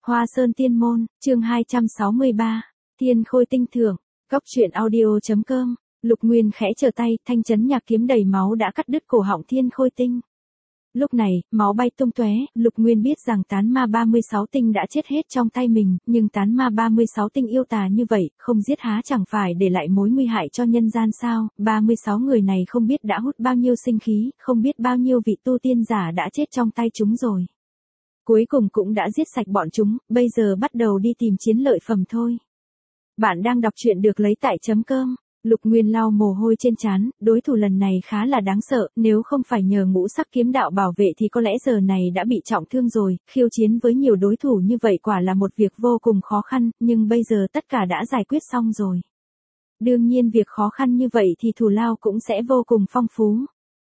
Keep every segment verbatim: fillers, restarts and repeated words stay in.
Hoa Sơn Tiên Môn, chương hai trăm sáu mươi ba, Thiên Khôi Tinh Thưởng, Cốc truyện audio.com, Lục Nguyên khẽ trở tay, thanh chấn nhạc kiếm đầy máu đã cắt đứt cổ họng Thiên Khôi Tinh. Lúc này, máu bay tung tóe, Lục Nguyên biết rằng tán ma ba mươi sáu tinh đã chết hết trong tay mình, nhưng tán ma ba mươi sáu tinh yêu tà như vậy, không giết há chẳng phải để lại mối nguy hại cho nhân gian sao? ba mươi sáu người này không biết đã hút bao nhiêu sinh khí, không biết bao nhiêu vị tu tiên giả đã chết trong tay chúng rồi. Cuối cùng cũng đã giết sạch bọn chúng, bây giờ bắt đầu đi tìm chiến lợi phẩm thôi. Bạn đang đọc truyện được lấy tại chấm com. Lục Nguyên lau mồ hôi trên trán, đối thủ lần này khá là đáng sợ, nếu không phải nhờ ngũ sắc kiếm đạo bảo vệ thì có lẽ giờ này đã bị trọng thương rồi, khiêu chiến với nhiều đối thủ như vậy quả là một việc vô cùng khó khăn, nhưng bây giờ tất cả đã giải quyết xong rồi. Đương nhiên việc khó khăn như vậy thì thù lao cũng sẽ vô cùng phong phú.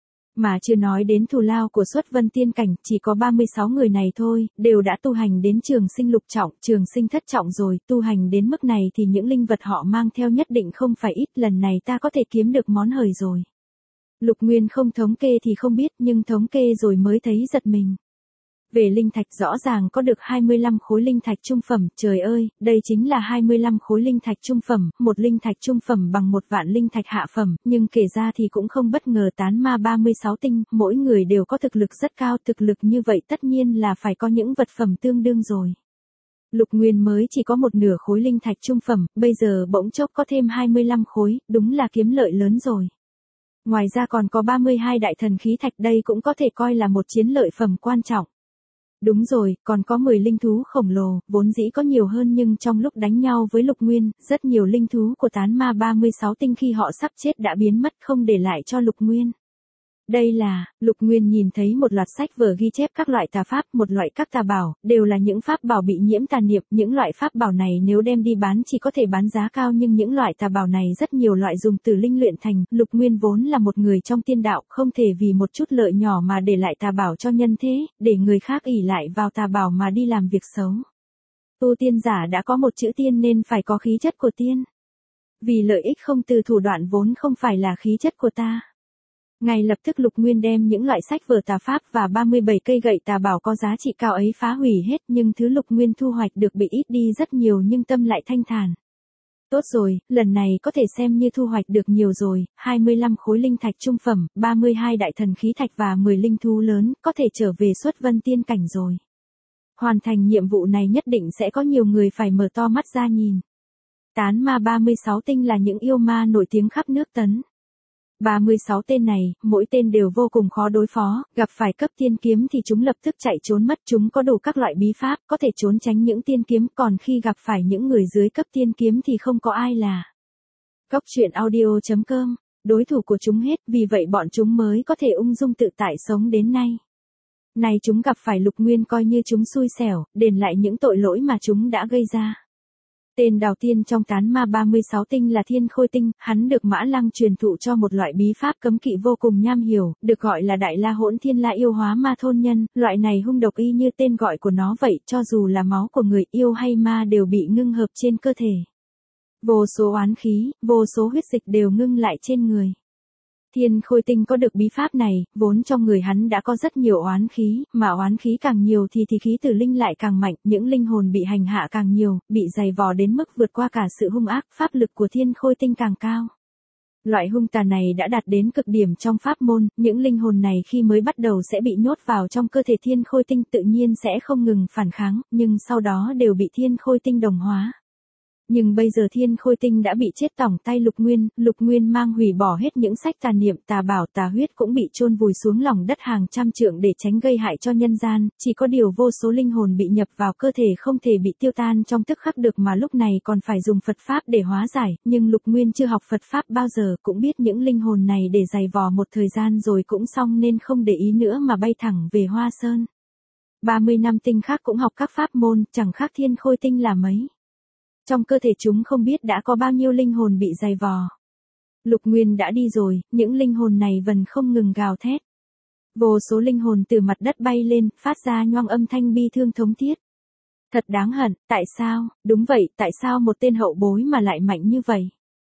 Mà chưa nói đến thù lao của Xuất Vân Tiên Cảnh, chỉ có ba mươi sáu người này thôi, đều đã tu hành đến trường sinh lục trọng, trường sinh thất trọng rồi, tu hành đến mức này thì những linh vật họ mang theo nhất định không phải ít, lần này ta có thể kiếm được món hời rồi. Lục Nguyên không thống kê thì không biết, nhưng thống kê rồi mới thấy giật mình. Về linh thạch rõ ràng có được hai mươi lăm khối linh thạch trung phẩm, trời ơi, đây chính là hai mươi lăm khối linh thạch trung phẩm, một linh thạch trung phẩm bằng một vạn linh thạch hạ phẩm, nhưng kể ra thì cũng không bất ngờ tán ma ba mươi sáu tinh, mỗi người đều có thực lực rất cao, thực lực như vậy tất nhiên là phải có những vật phẩm tương đương rồi. Lục Nguyên mới chỉ có một nửa khối linh thạch trung phẩm, bây giờ bỗng chốc có thêm hai mươi lăm khối, đúng là kiếm lợi lớn rồi. Ngoài ra còn có ba mươi hai đại thần khí thạch, đây cũng có thể coi là một chiến lợi phẩm quan trọng. Đúng rồi, còn có mười linh thú khổng lồ, vốn dĩ có nhiều hơn nhưng trong lúc đánh nhau với Lục Nguyên, rất nhiều linh thú của tán ma ba mươi sáu tinh khi họ sắp chết đã biến mất không để lại cho Lục Nguyên. Đây là, Lục Nguyên nhìn thấy một loạt sách vở ghi chép các loại tà pháp, một loại các tà bảo, đều là những pháp bảo bị nhiễm tà niệm, những loại pháp bảo này nếu đem đi bán chỉ có thể bán giá cao nhưng những loại tà bảo này rất nhiều loại dùng tử linh luyện thành, Lục Nguyên vốn là một người trong tiên đạo, không thể vì một chút lợi nhỏ mà để lại tà bảo cho nhân thế, để người khác ỷ lại vào tà bảo mà đi làm việc xấu. Tu tiên giả đã có một chữ tiên nên phải có khí chất của tiên. Vì lợi ích không từ thủ đoạn vốn không phải là khí chất của ta. Ngay lập tức Lục Nguyên đem những loại sách vở tà pháp và ba mươi bảy cây gậy tà bảo có giá trị cao ấy phá hủy hết, nhưng thứ Lục Nguyên thu hoạch được bị ít đi rất nhiều nhưng tâm lại thanh thản. Tốt rồi, lần này có thể xem như thu hoạch được nhiều rồi, hai mươi lăm khối linh thạch trung phẩm, ba mươi hai đại thần khí thạch và mười linh thú lớn, có thể trở về Xuất Vân Tiên Cảnh rồi. Hoàn thành nhiệm vụ này nhất định sẽ có nhiều người phải mở to mắt ra nhìn. Tán ma ba mươi sáu tinh là những yêu ma nổi tiếng khắp nước Tấn. ba mươi sáu tên này, mỗi tên đều vô cùng khó đối phó, gặp phải cấp tiên kiếm thì chúng lập tức chạy trốn mất, chúng có đủ các loại bí pháp, có thể trốn tránh những tiên kiếm, còn khi gặp phải những người dưới cấp tiên kiếm thì không có ai là. Cốc truyện audio.com, đối thủ của chúng hết, vì vậy bọn chúng mới có thể ung dung tự tại sống đến nay. Này chúng gặp phải Lục Nguyên coi như chúng xui xẻo, đền lại những tội lỗi mà chúng đã gây ra. Tên đầu tiên trong tán ma ba mươi sáu tinh là Thiên Khôi Tinh, hắn được Mã Lăng truyền thụ cho một loại bí pháp cấm kỵ vô cùng nham hiểm, được gọi là Đại La Hỗn Thiên La Yêu Hóa Ma Thôn Nhân, loại này hung độc y như tên gọi của nó vậy, cho dù là máu của người yêu hay ma đều bị ngưng hợp trên cơ thể. Vô số oán khí, vô số huyết dịch đều ngưng lại trên người. Thiên Khôi Tinh có được bí pháp này, vốn trong người hắn đã có rất nhiều oán khí, mà oán khí càng nhiều thì thì khí tử linh lại càng mạnh, những linh hồn bị hành hạ càng nhiều, bị dày vò đến mức vượt qua cả sự hung ác, pháp lực của Thiên Khôi Tinh càng cao. Loại hung tà này đã đạt đến cực điểm trong pháp môn, những linh hồn này khi mới bắt đầu sẽ bị nhốt vào trong cơ thể Thiên Khôi Tinh tự nhiên sẽ không ngừng phản kháng, nhưng sau đó đều bị Thiên Khôi Tinh đồng hóa. Nhưng bây giờ Thiên Khôi Tinh đã bị chết tỏng tay Lục Nguyên, Lục Nguyên mang hủy bỏ hết những sách tà niệm, tà bảo, tà huyết cũng bị chôn vùi xuống lòng đất hàng trăm trượng để tránh gây hại cho nhân gian, chỉ có điều vô số linh hồn bị nhập vào cơ thể không thể bị tiêu tan trong tức khắc được mà lúc này còn phải dùng Phật Pháp để hóa giải, nhưng Lục Nguyên chưa học Phật Pháp bao giờ, cũng biết những linh hồn này để dày vò một thời gian rồi cũng xong nên không để ý nữa mà bay thẳng về Hoa Sơn. ba mươi năm tinh khác cũng học các pháp môn, chẳng khác Thiên Khôi Tinh là mấy. Trong cơ thể chúng không biết đã có bao nhiêu linh hồn bị dày vò. Lục Nguyên đã đi rồi, những linh hồn này vẫn không ngừng gào thét. Vô số linh hồn từ mặt đất bay lên, phát ra nhoang âm thanh bi thương thống thiết. Thật đáng hận, tại sao, đúng vậy, tại sao một tên hậu bối mà lại mạnh như vậy?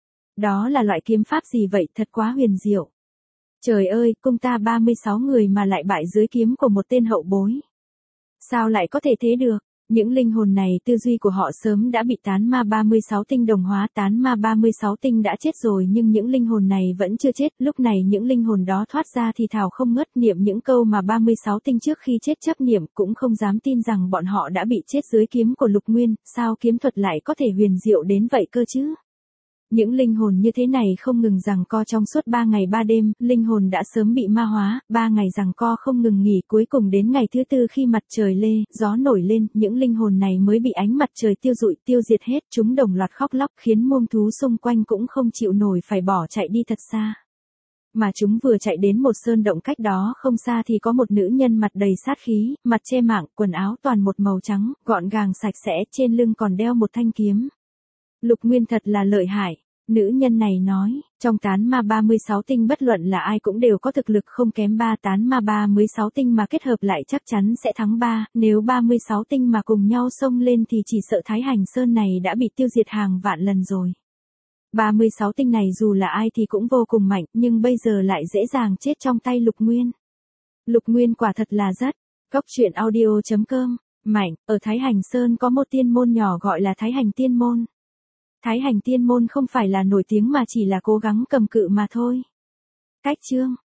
Đó là loại kiếm pháp gì vậy, thật quá huyền diệu. Trời ơi, cung ta ba mươi sáu người mà lại bại dưới kiếm của một tên hậu bối. Sao lại có thể thế được? Những linh hồn này tư duy của họ sớm đã bị tán ma ba mươi sáu tinh đồng hóa, tán ma ba mươi sáu tinh đã chết rồi nhưng những linh hồn này vẫn chưa chết, lúc này những linh hồn đó thoát ra thì thào không ngớt niệm những câu mà ba mươi sáu tinh trước khi chết chấp niệm, cũng không dám tin rằng bọn họ đã bị chết dưới kiếm của Lục Nguyên, sao kiếm thuật lại có thể huyền diệu đến vậy cơ chứ? Những linh hồn như thế này không ngừng giằng co trong suốt ba ngày ba đêm, linh hồn đã sớm bị ma hóa, ba ngày giằng co không ngừng nghỉ, cuối cùng đến ngày thứ tư khi mặt trời lê, gió nổi lên, những linh hồn này mới bị ánh mặt trời tiêu dụi, tiêu diệt hết, chúng đồng loạt khóc lóc khiến muông thú xung quanh cũng không chịu nổi phải bỏ chạy đi thật xa. Mà chúng vừa chạy đến một sơn động cách đó không xa thì có một nữ nhân mặt đầy sát khí, mặt che mạng, quần áo toàn một màu trắng, gọn gàng sạch sẽ, trên lưng còn đeo một thanh kiếm. Lục Nguyên thật là lợi hại. Nữ nhân này nói, trong tán ma ba mươi sáu tinh bất luận là ai cũng đều có thực lực không kém ba tán ma ba mươi sáu tinh mà kết hợp lại chắc chắn sẽ thắng ba, nếu ba mươi sáu tinh mà cùng nhau xông lên thì chỉ sợ Thái Hành Sơn này đã bị tiêu diệt hàng vạn lần rồi. ba mươi sáu tinh này dù là ai thì cũng vô cùng mạnh, nhưng bây giờ lại dễ dàng chết trong tay Lục Nguyên. Lục Nguyên quả thật là rất. Cốc truyện audio chấm com, mạnh, ở Thái Hành Sơn có một tiên môn nhỏ gọi là Thái Hành Tiên Môn. Thái Hành Tiên Môn không phải là nổi tiếng mà chỉ là cố gắng cầm cự mà thôi. Cách chương